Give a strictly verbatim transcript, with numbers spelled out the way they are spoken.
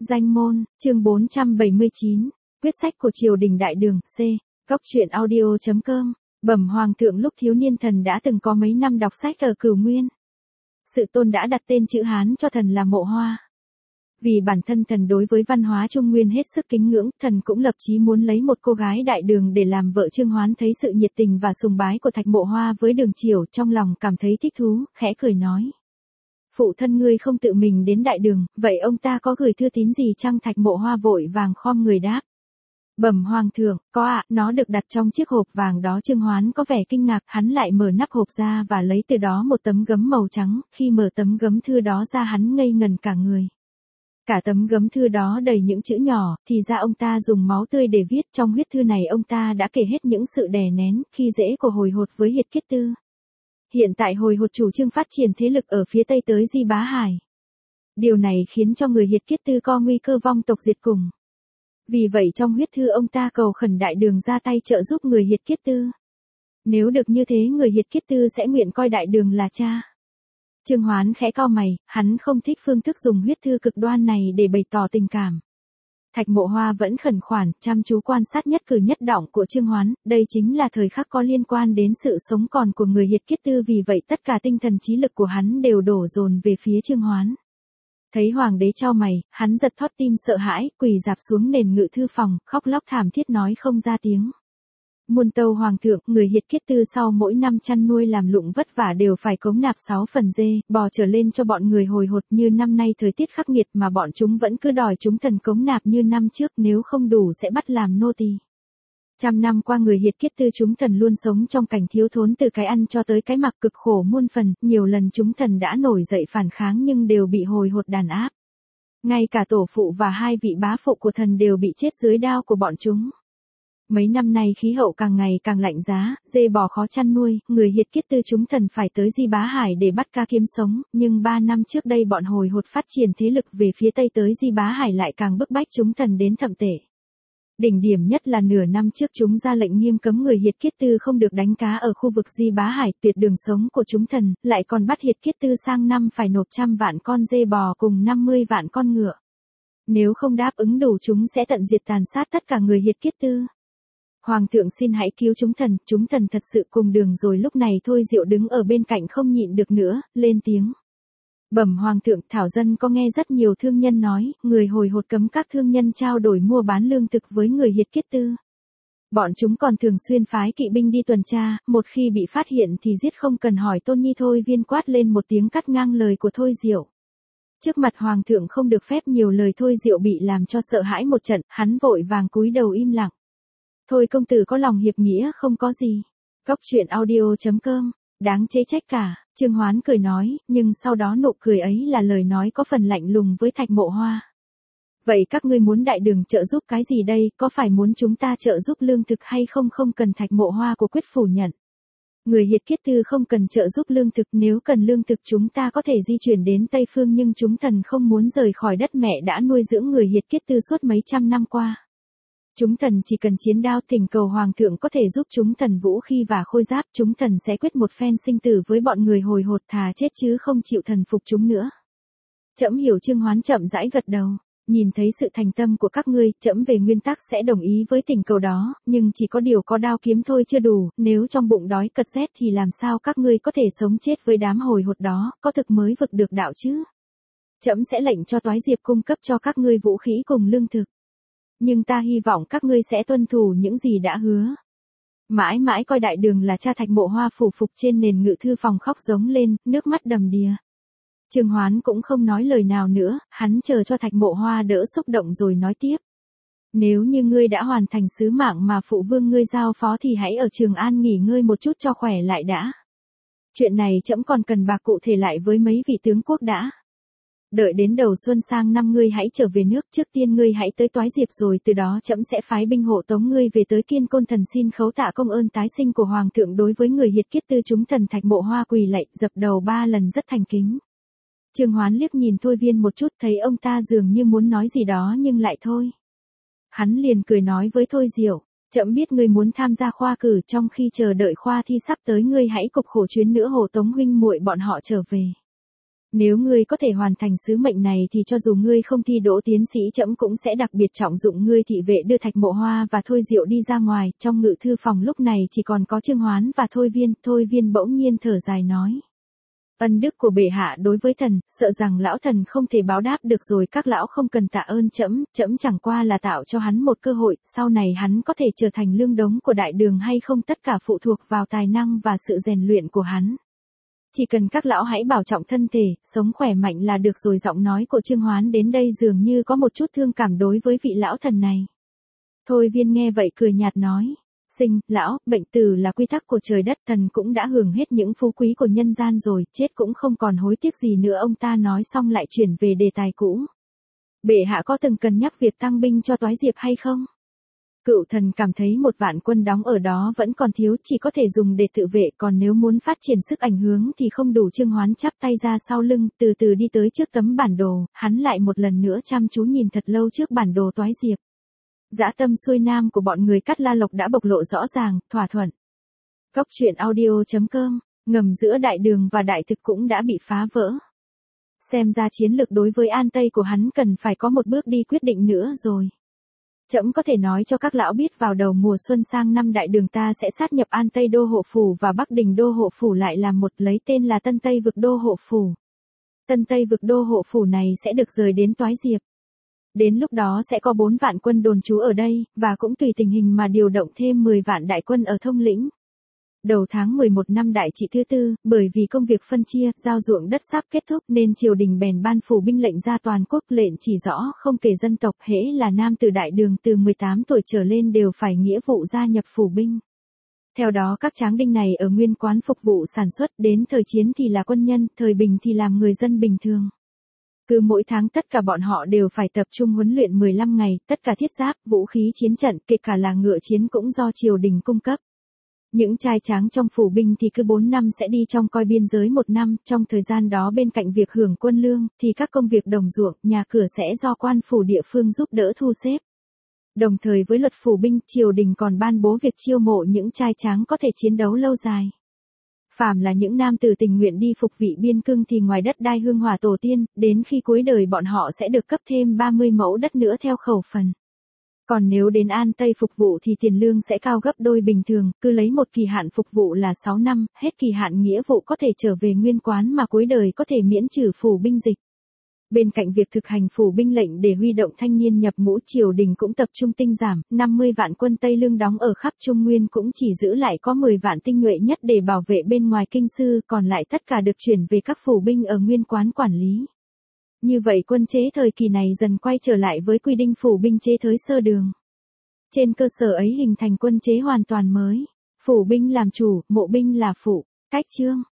Danh môn, chương bốn trăm bảy mươi chín, quyết sách của triều đình đại đường, C, Góc truyện audio.com, bẩm hoàng thượng lúc thiếu niên thần đã từng có mấy năm đọc sách ở Cửu Nguyên. Sự tôn đã đặt tên chữ Hán cho thần là Mộ Hoa. Vì bản thân thần đối với văn hóa Trung Nguyên hết sức kính ngưỡng, thần cũng lập chí muốn lấy một cô gái đại đường để làm vợ. Trương Hoán thấy sự nhiệt tình và sùng bái của Thạch Mộ Hoa với Đường Chiểu, trong lòng cảm thấy thích thú, khẽ cười nói. Phụ thân ngươi không tự mình đến đại đường, vậy ông ta có gửi thư tín gì chăng? Thạch Mộ Hoa vội vàng khom người đáp. Bẩm hoàng thượng, có ạ, nó được đặt trong chiếc hộp vàng đó. Trương Hoán có vẻ kinh ngạc, hắn lại mở nắp hộp ra và lấy từ đó một tấm gấm màu trắng. Khi mở tấm gấm thư đó ra, hắn ngây ngần cả người. Cả tấm gấm thư đó đầy những chữ nhỏ, thì ra ông ta dùng máu tươi để viết. Trong huyết thư này ông ta đã kể hết những sự đè nén, khi dễ của Hồi Hột với Hiệt Kiết Tư. Hiện tại Hồi Hột chủ trương phát triển thế lực ở phía tây tới Di Bá Hải. Điều này khiến cho người Hiệt Kiết Tư có nguy cơ vong tộc diệt cùng. Vì vậy trong huyết thư ông ta cầu khẩn đại đường ra tay trợ giúp người Hiệt Kiết Tư. Nếu được như thế, người Hiệt Kiết Tư sẽ nguyện coi đại đường là cha. Trương Hoán khẽ cau mày, hắn không thích phương thức dùng huyết thư cực đoan này để bày tỏ tình cảm. Thạch Mộ Hoa vẫn khẩn khoản, chăm chú quan sát nhất cử nhất động của Trương Hoán, đây chính là thời khắc có liên quan đến sự sống còn của người Hiệt Kiết Tư, vì vậy tất cả tinh thần trí lực của hắn đều đổ dồn về phía Trương Hoán. Thấy hoàng đế chau mày, hắn giật thót tim sợ hãi, quỳ rạp xuống nền ngự thư phòng, khóc lóc thảm thiết nói không ra tiếng. Muôn tâu hoàng thượng, người Hiệt Kiết Tư sau mỗi năm chăn nuôi làm lụng vất vả đều phải cống nạp sáu phần dê, bò trở lên cho bọn người Hồi Hột. Như năm nay thời tiết khắc nghiệt mà bọn chúng vẫn cứ đòi chúng thần cống nạp như năm trước, nếu không đủ sẽ bắt làm nô tỳ. Trăm năm qua người Hiệt Kiết Tư chúng thần luôn sống trong cảnh thiếu thốn, từ cái ăn cho tới cái mặc, cực khổ muôn phần. Nhiều lần chúng thần đã nổi dậy phản kháng nhưng đều bị Hồi Hột đàn áp. Ngay cả tổ phụ và hai vị bá phụ của thần đều bị chết dưới đao của bọn chúng. Mấy năm nay khí hậu càng ngày càng lạnh giá, dê bò khó chăn nuôi, người Hiệt Kiết Tư chúng thần phải tới Di Bá Hải để bắt cá kiếm sống, nhưng ba năm trước đây bọn Hồi Hột phát triển thế lực về phía tây tới Di Bá Hải lại càng bức bách chúng thần đến thậm tệ. Đỉnh điểm nhất là nửa năm trước chúng ra lệnh nghiêm cấm người Hiệt Kiết Tư không được đánh cá ở khu vực Di Bá Hải, tuyệt đường sống của chúng thần, lại còn bắt Hiệt Kiết Tư sang năm phải nộp trăm vạn con dê bò cùng năm mươi vạn con ngựa. Nếu không đáp ứng đủ chúng sẽ tận diệt tàn sát tất cả người Hiệt Kiết Tư. Hoàng thượng xin hãy cứu chúng thần, chúng thần thật sự cùng đường rồi. Lúc này Thôi Diệu đứng ở bên cạnh không nhịn được nữa, lên tiếng. Bẩm hoàng thượng, thảo dân có nghe rất nhiều thương nhân nói, người Hồi Hột cấm các thương nhân trao đổi mua bán lương thực với người Hiệt Kiết Tư. Bọn chúng còn thường xuyên phái kỵ binh đi tuần tra, một khi bị phát hiện thì giết không cần hỏi. Tôn Nhi Thôi Viên quát lên một tiếng cắt ngang lời của Thôi Diệu. Trước mặt hoàng thượng không được phép nhiều lời. Thôi Diệu bị làm cho sợ hãi một trận, hắn vội vàng cúi đầu im lặng. Thôi công tử có lòng hiệp nghĩa không có gì. Góc truyện audio.com, đáng chê trách cả. Trương Hoán cười nói, nhưng sau đó nụ cười ấy là lời nói có phần lạnh lùng với Thạch Mộ Hoa. Vậy các ngươi muốn đại đường trợ giúp cái gì đây, có phải muốn chúng ta trợ giúp lương thực hay không? Không cần. Thạch Mộ Hoa của quyết phủ nhận. Người Hiệt Kiết Tư không cần trợ giúp lương thực, nếu cần lương thực chúng ta có thể di chuyển đến Tây Phương, nhưng chúng thần không muốn rời khỏi đất mẹ đã nuôi dưỡng người Hiệt Kiết Tư suốt mấy trăm năm qua. Chúng thần chỉ cần chiến đao, thỉnh cầu hoàng thượng có thể giúp chúng thần vũ khí và khôi giáp, chúng thần sẽ quyết một phen sinh tử với bọn người Hồi Hột, thà chết chứ không chịu thần phục chúng nữa. Trẫm hiểu. Trương Hoán chậm rãi gật đầu. Nhìn thấy sự thành tâm của các ngươi, trẫm về nguyên tắc sẽ đồng ý với thỉnh cầu đó, nhưng chỉ có điều có đao kiếm thôi chưa đủ, nếu trong bụng đói cật rét thì làm sao các ngươi có thể sống chết với đám Hồi Hột đó, có thực mới vực được đạo chứ. Trẫm sẽ lệnh cho Toái Diệp cung cấp cho các ngươi vũ khí cùng lương thực. Nhưng ta hy vọng các ngươi sẽ tuân thủ những gì đã hứa. Mãi mãi coi đại đường là cha. Thạch Mộ Hoa phủ phục trên nền ngự thư phòng khóc giống lên, nước mắt đầm đìa. Trương Hoán cũng không nói lời nào nữa, hắn chờ cho Thạch Mộ Hoa đỡ xúc động rồi nói tiếp. Nếu như ngươi đã hoàn thành sứ mạng mà phụ vương ngươi giao phó thì hãy ở Trường An nghỉ ngơi một chút cho khỏe lại đã. Chuyện này trẫm còn cần bạc cụ thể lại với mấy vị tướng quốc đã. Đợi đến đầu xuân sang năm ngươi hãy trở về nước, trước tiên ngươi hãy tới Toái Diệp rồi từ đó trẫm sẽ phái binh hộ tống ngươi về tới Kiên Côn thần xin khấu tạ công ơn tái sinh của hoàng thượng đối với người Hiệt Kiết Tư chúng thần. Thạch Mộ Hoa quỳ lạy dập đầu ba lần rất thành kính. Trương Hoán liếc nhìn Thôi Viên một chút, thấy ông ta dường như muốn nói gì đó nhưng lại thôi. Hắn liền cười nói với Thôi Diệu, trẫm biết ngươi muốn tham gia khoa cử, trong khi chờ đợi khoa thi sắp tới ngươi hãy cục khổ chuyến nữa hộ tống huynh muội bọn họ trở về. Nếu ngươi có thể hoàn thành sứ mệnh này thì cho dù ngươi không thi đỗ tiến sĩ trẫm cũng sẽ đặc biệt trọng dụng ngươi. Thị vệ đưa Thạch Mộ Hoa và Thôi Diệu đi ra ngoài, trong ngự thư phòng lúc này chỉ còn có Trương Hoán và Thôi Viên. Thôi Viên bỗng nhiên thở dài nói. Ân đức của bệ hạ đối với thần, sợ rằng lão thần không thể báo đáp được rồi. Các lão không cần tạ ơn trẫm, trẫm chẳng qua là tạo cho hắn một cơ hội, sau này hắn có thể trở thành lương đống của đại đường hay không tất cả phụ thuộc vào tài năng và sự rèn luyện của hắn. Chỉ cần các lão hãy bảo trọng thân thể, sống khỏe mạnh là được rồi. Giọng nói của Trương Hoán đến đây dường như có một chút thương cảm đối với vị lão thần này. Thôi Viên nghe vậy cười nhạt nói. Sinh, lão, bệnh tử là quy tắc của trời đất, thần cũng đã hưởng hết những phú quý của nhân gian rồi, chết cũng không còn hối tiếc gì nữa. Ông ta nói xong lại chuyển về đề tài cũ. Bệ hạ có từng cân nhắc việc tăng binh cho Toái Diệp hay không? Cựu thần cảm thấy một vạn quân đóng ở đó vẫn còn thiếu, chỉ có thể dùng để tự vệ, còn nếu muốn phát triển sức ảnh hưởng thì không đủ. Trương Hoán chắp tay ra sau lưng, từ từ đi tới trước tấm bản đồ, hắn lại một lần nữa chăm chú nhìn thật lâu trước bản đồ Toái Diệp. Dã tâm xuôi nam của bọn người Cát La Lộc đã bộc lộ rõ ràng, thỏa thuận. Cốc truyện audio chấm com, ngầm giữa đại đường và đại thực cũng đã bị phá vỡ. Xem ra chiến lược đối với An Tây của hắn cần phải có một bước đi quyết định nữa rồi. Trẫm có thể nói cho các lão biết vào đầu mùa xuân sang năm đại đường ta sẽ sát nhập An Tây Đô Hộ Phủ và Bắc Đình Đô Hộ Phủ lại làm một, lấy tên là Tân Tây Vực Đô Hộ Phủ. Tân Tây Vực Đô Hộ Phủ này sẽ được rời đến Toái Diệp. Đến lúc đó sẽ có bốn vạn quân đồn trú ở đây, và cũng tùy tình hình mà điều động thêm mười vạn đại quân ở Thông Lĩnh. Đầu tháng mười một năm Đại Trị thứ tư, bởi vì công việc phân chia, giao ruộng đất sắp kết thúc nên triều đình bèn ban phủ binh lệnh ra toàn quốc. Lệnh chỉ rõ không kể dân tộc, hễ là nam từ đại đường từ mười tám tuổi trở lên đều phải nghĩa vụ gia nhập phủ binh. Theo đó các tráng đinh này ở nguyên quán phục vụ sản xuất, đến thời chiến thì là quân nhân, thời bình thì làm người dân bình thường. Cứ mỗi tháng tất cả bọn họ đều phải tập trung huấn luyện mười lăm ngày, tất cả thiết giáp, vũ khí chiến trận, kể cả là ngựa chiến cũng do triều đình cung cấp. Những trai tráng trong phủ binh thì cứ bốn năm sẽ đi trong coi biên giới một năm, trong thời gian đó bên cạnh việc hưởng quân lương, thì các công việc đồng ruộng, nhà cửa sẽ do quan phủ địa phương giúp đỡ thu xếp. Đồng thời với luật phủ binh, triều đình còn ban bố việc chiêu mộ những trai tráng có thể chiến đấu lâu dài. Phàm là những nam tử tình nguyện đi phục vị biên cương thì ngoài đất đai hương hỏa tổ tiên, đến khi cuối đời bọn họ sẽ được cấp thêm ba mươi mẫu đất nữa theo khẩu phần. Còn nếu đến An Tây phục vụ thì tiền lương sẽ cao gấp đôi bình thường, cứ lấy một kỳ hạn phục vụ là sáu năm, hết kỳ hạn nghĩa vụ có thể trở về nguyên quán mà cuối đời có thể miễn trừ phủ binh dịch. Bên cạnh việc thực hành phủ binh lệnh để huy động thanh niên nhập ngũ, triều đình cũng tập trung tinh giảm, năm mươi vạn quân Tây Lương đóng ở khắp Trung Nguyên cũng chỉ giữ lại có mười vạn tinh nhuệ nhất để bảo vệ bên ngoài kinh sư, còn lại tất cả được chuyển về các phủ binh ở nguyên quán quản lý. Như vậy quân chế thời kỳ này dần quay trở lại với quy định phủ binh chế thới sơ đường. Trên cơ sở ấy hình thành quân chế hoàn toàn mới. Phủ binh làm chủ, mộ binh là phụ. Cách chương